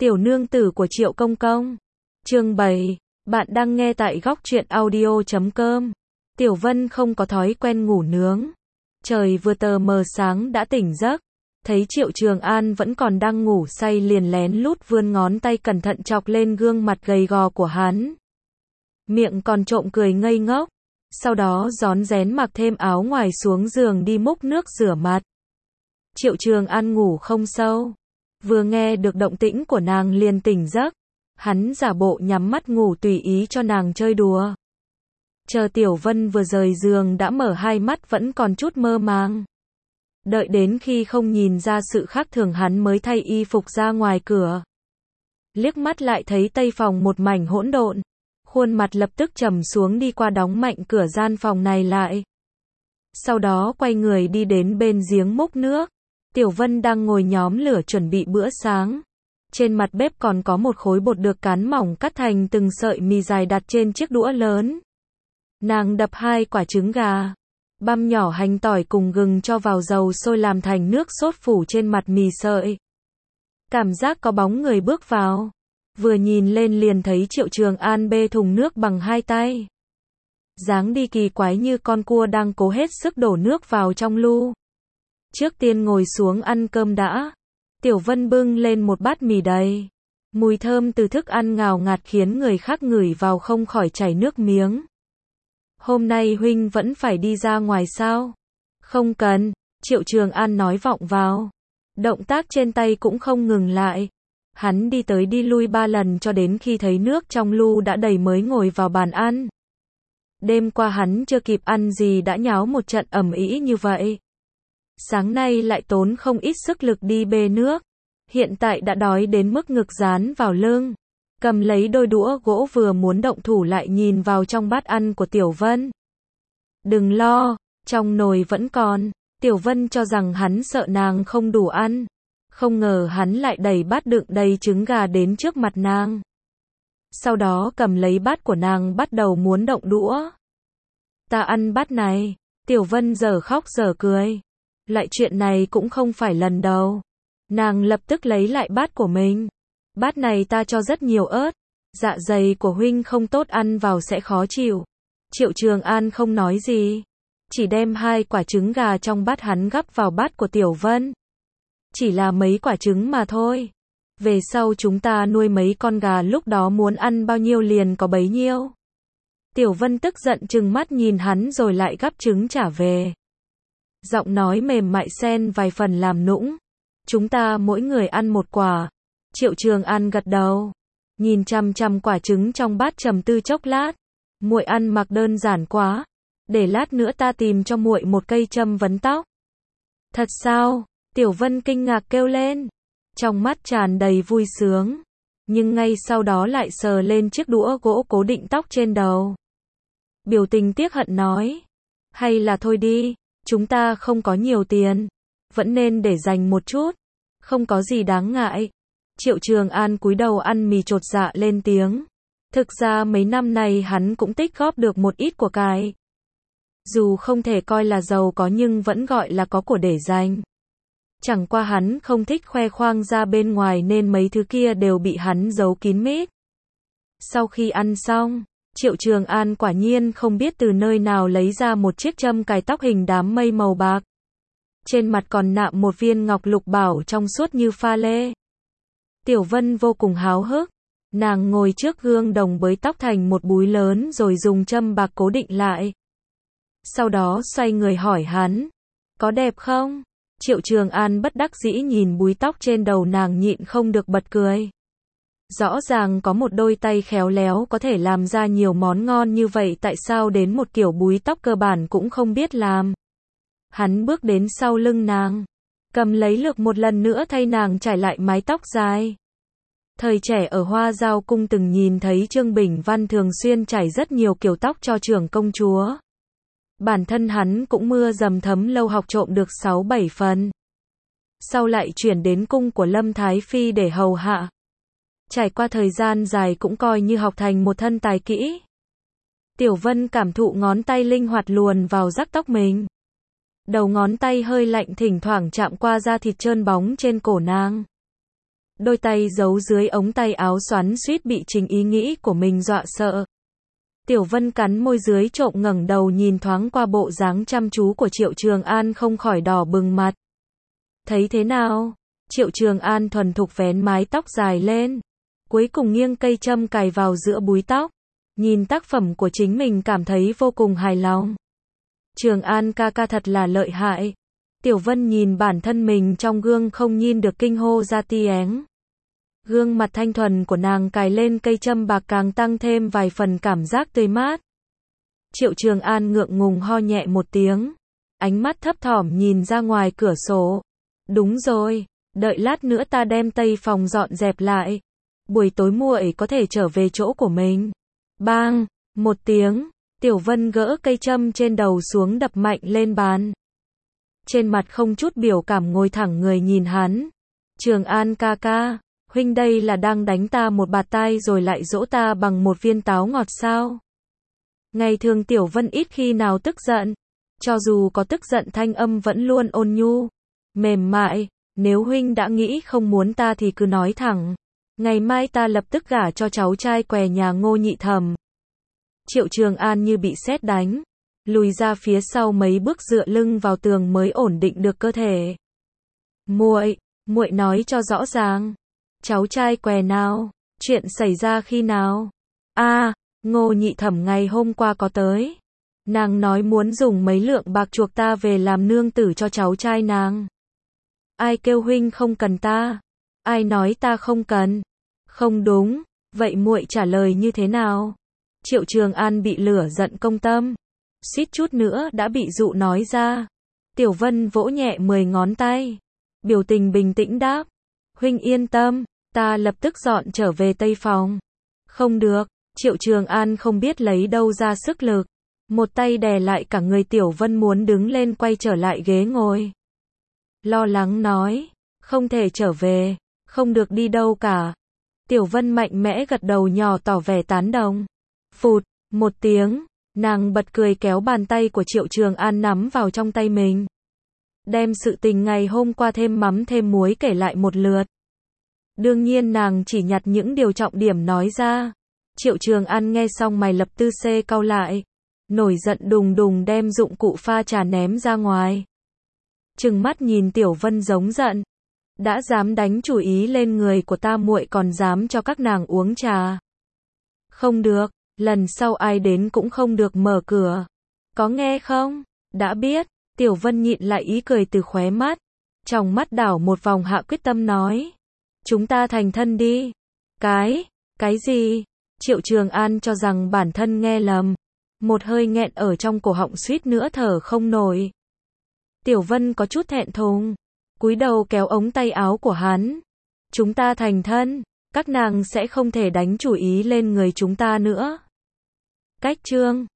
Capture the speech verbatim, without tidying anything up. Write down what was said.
Tiểu nương tử của Triệu Công Công. Chương bảy. Bạn đang nghe tại góc truyện audio chấm com. Tiểu Vân không có thói quen ngủ nướng. Trời vừa tờ mờ sáng đã tỉnh giấc. Thấy Triệu Trường An vẫn còn đang ngủ say liền lén lút vươn ngón tay cẩn thận chọc lên gương mặt gầy gò của hắn. Miệng còn trộm cười ngây ngốc. Sau đó rón rén mặc thêm áo ngoài xuống giường đi múc nước rửa mặt. Triệu Trường An ngủ không sâu. Vừa nghe được động tĩnh của nàng liền tỉnh giấc. Hắn giả bộ nhắm mắt ngủ tùy ý cho nàng chơi đùa. Chờ Tiểu Vân vừa rời giường đã mở hai mắt vẫn còn chút mơ màng. Đợi đến khi không nhìn ra sự khác thường hắn mới thay y phục ra ngoài cửa. Liếc mắt lại thấy tây phòng một mảnh hỗn độn. Khuôn mặt lập tức trầm xuống đi qua đóng mạnh cửa gian phòng này lại. Sau đó quay người đi đến bên giếng múc nước. Tiểu Vân đang ngồi nhóm lửa chuẩn bị bữa sáng. Trên mặt bếp còn có một khối bột được cán mỏng cắt thành từng sợi mì dài đặt trên chiếc đũa lớn. Nàng đập hai quả trứng gà, băm nhỏ hành tỏi cùng gừng cho vào dầu sôi làm thành nước sốt phủ trên mặt mì sợi. Cảm giác có bóng người bước vào. Vừa nhìn lên liền thấy Triệu Trường An bê thùng nước bằng hai tay. Dáng đi kỳ quái như con cua đang cố hết sức đổ nước vào trong lu. Trước tiên ngồi xuống ăn cơm đã. Tiểu Vân bưng lên một bát mì đầy. Mùi thơm từ thức ăn ngào ngạt khiến người khác ngửi vào không khỏi chảy nước miếng. Hôm nay huynh vẫn phải đi ra ngoài sao? Không cần, Triệu Trường An nói vọng vào. Động tác trên tay cũng không ngừng lại. Hắn đi tới đi lui ba lần cho đến khi thấy nước trong lu đã đầy mới ngồi vào bàn ăn. Đêm qua hắn chưa kịp ăn gì đã nháo một trận ầm ĩ như vậy. Sáng nay lại tốn không ít sức lực đi bê nước. Hiện tại đã đói đến mức ngực dán vào lưng. Cầm lấy đôi đũa gỗ vừa muốn động thủ lại nhìn vào trong bát ăn của Tiểu Vân. Đừng lo, trong nồi vẫn còn. Tiểu Vân cho rằng hắn sợ nàng không đủ ăn. Không ngờ hắn lại đẩy bát đựng đầy trứng gà đến trước mặt nàng. Sau đó cầm lấy bát của nàng bắt đầu muốn động đũa. Ta ăn bát này. Tiểu Vân giờ khóc giờ cười. Lại chuyện này cũng không phải lần đầu. Nàng lập tức lấy lại bát của mình. Bát này ta cho rất nhiều ớt. Dạ dày của huynh không tốt ăn vào sẽ khó chịu. Triệu Trường An không nói gì. Chỉ đem hai quả trứng gà trong bát hắn gắp vào bát của Tiểu Vân. Chỉ là mấy quả trứng mà thôi. Về sau chúng ta nuôi mấy con gà lúc đó muốn ăn bao nhiêu liền có bấy nhiêu. Tiểu Vân tức giận trừng mắt nhìn hắn rồi lại gắp trứng trả về. Giọng nói mềm mại xen vài phần làm nũng. Chúng ta mỗi người ăn một quả. Triệu Trường An gật đầu. Nhìn chằm chằm quả trứng trong bát trầm tư chốc lát. Muội ăn mặc đơn giản quá. Để lát nữa ta tìm cho muội một cây châm vấn tóc. Thật sao? Tiểu Vân kinh ngạc kêu lên. Trong mắt tràn đầy vui sướng. Nhưng ngay sau đó lại sờ lên chiếc đũa gỗ cố định tóc trên đầu. Biểu tình tiếc hận nói. Hay là thôi đi. Chúng ta không có nhiều tiền. Vẫn nên để dành một chút. Không có gì đáng ngại. Triệu Trường An cúi đầu ăn mì chột dạ lên tiếng. Thực ra mấy năm nay hắn cũng tích góp được một ít của cải. Dù không thể coi là giàu có nhưng vẫn gọi là có của để dành. Chẳng qua hắn không thích khoe khoang ra bên ngoài nên mấy thứ kia đều bị hắn giấu kín mít. Sau khi ăn xong, Triệu Trường An quả nhiên không biết từ nơi nào lấy ra một chiếc châm cài tóc hình đám mây màu bạc. Trên mặt còn nạm một viên ngọc lục bảo trong suốt như pha lê. Tiểu Vân vô cùng háo hức. Nàng ngồi trước gương đồng bới tóc thành một búi lớn rồi dùng châm bạc cố định lại. Sau đó xoay người hỏi hắn. Có đẹp không? Triệu Trường An bất đắc dĩ nhìn búi tóc trên đầu nàng nhịn không được bật cười. Rõ ràng có một đôi tay khéo léo có thể làm ra nhiều món ngon như vậy tại sao đến một kiểu búi tóc cơ bản cũng không biết làm. Hắn bước đến sau lưng nàng. Cầm lấy lược một lần nữa thay nàng trải lại mái tóc dài. Thời trẻ ở Hoa Giao Cung từng nhìn thấy Trương Bình Văn thường xuyên trải rất nhiều kiểu tóc cho trưởng công chúa. Bản thân hắn cũng mưa dầm thấm lâu học trộm được sáu bảy phần. Sau lại chuyển đến cung của Lâm Thái Phi để hầu hạ. Trải qua thời gian dài cũng coi như học thành một thân tài kỹ. Tiểu Vân cảm thụ ngón tay linh hoạt luồn vào rắc tóc mình. Đầu ngón tay hơi lạnh thỉnh thoảng chạm qua da thịt trơn bóng trên cổ nàng. đôi tay giấu dưới ống tay áo xoắn suýt bị chính ý nghĩ của mình dọa sợ. Tiểu Vân cắn môi dưới trộm ngẩng đầu nhìn thoáng qua bộ dáng chăm chú của Triệu Trường An không khỏi đỏ bừng mặt. Thấy thế nào? Triệu Trường An thuần thục vén mái tóc dài lên, cuối cùng nghiêng cây châm cài vào giữa búi tóc, nhìn tác phẩm của chính mình cảm thấy vô cùng hài lòng. Trường An ca ca thật là lợi hại. Tiểu Vân nhìn bản thân mình trong gương không nhìn được kinh hô ra tiếng. Gương mặt thanh thuần của nàng cài lên cây châm bạc càng tăng thêm vài phần cảm giác tươi mát. Triệu Trường An ngượng ngùng ho nhẹ một tiếng, ánh mắt thấp thỏm nhìn ra ngoài cửa sổ. Đúng rồi, đợi lát nữa ta đem tây phòng dọn dẹp lại. Buổi tối muội có thể trở về chỗ của mình. Bang, một tiếng, Tiểu Vân gỡ cây châm trên đầu xuống đập mạnh lên bàn. Trên mặt không chút biểu cảm ngồi thẳng người nhìn hắn. Trường An ca ca, huynh đây là đang đánh ta một bạt tai rồi lại dỗ ta bằng một viên táo ngọt sao? Ngày thường Tiểu Vân ít khi nào tức giận. Cho dù có tức giận thanh âm vẫn luôn ôn nhu, mềm mại. Nếu huynh đã nghĩ không muốn ta thì cứ nói thẳng. Ngày mai ta lập tức gả cho cháu trai què nhà Ngô nhị thẩm. Triệu Trường An như bị sét đánh, lùi ra phía sau mấy bước dựa lưng vào tường mới ổn định được cơ thể. Muội, muội nói cho rõ ràng. Cháu trai què nào? Chuyện xảy ra khi nào? A, à, Ngô nhị thẩm ngày hôm qua có tới. Nàng nói muốn dùng mấy lượng bạc chuộc ta về làm nương tử cho cháu trai nàng. Ai kêu huynh không cần ta? Ai nói ta không cần? Không đúng, vậy muội trả lời như thế nào? Triệu Trường An bị lửa giận công tâm, suýt chút nữa đã bị dụ nói ra. Tiểu Vân vỗ nhẹ mười ngón tay, biểu tình bình tĩnh đáp. Huynh yên tâm, ta lập tức dọn trở về tây phòng. Không được, Triệu Trường An không biết lấy đâu ra sức lực. Một tay đè lại cả người Tiểu Vân muốn đứng lên quay trở lại ghế ngồi. Lo lắng nói, không thể trở về, không được đi đâu cả. Tiểu Vân mạnh mẽ gật đầu nhỏ tỏ vẻ tán đồng. Phụt, một tiếng, nàng bật cười kéo bàn tay của Triệu Trường An nắm vào trong tay mình. Đem sự tình ngày hôm qua thêm mắm thêm muối kể lại một lượt. Đương nhiên nàng chỉ nhặt những điều trọng điểm nói ra. Triệu Trường An nghe xong mày lập tư xê cau lại. Nổi giận đùng đùng đem dụng cụ pha trà ném ra ngoài. Trừng mắt nhìn Tiểu Vân giống giận. Đã dám đánh chủ ý lên người của ta muội còn dám cho các nàng uống trà. Không được, lần sau ai đến cũng không được mở cửa. Có nghe không? Đã biết, Tiểu Vân nhịn lại ý cười từ khóe mắt. Trong mắt đảo một vòng hạ quyết tâm nói. Chúng ta thành thân đi. Cái, cái gì? Triệu Trường An cho rằng bản thân nghe lầm. Một hơi nghẹn ở trong cổ họng suýt nữa thở không nổi. Tiểu Vân có chút thẹn thùng, cúi đầu kéo ống tay áo của hắn. Chúng ta thành thân, các nàng sẽ không thể đánh chủ ý lên người chúng ta nữa. Cách chương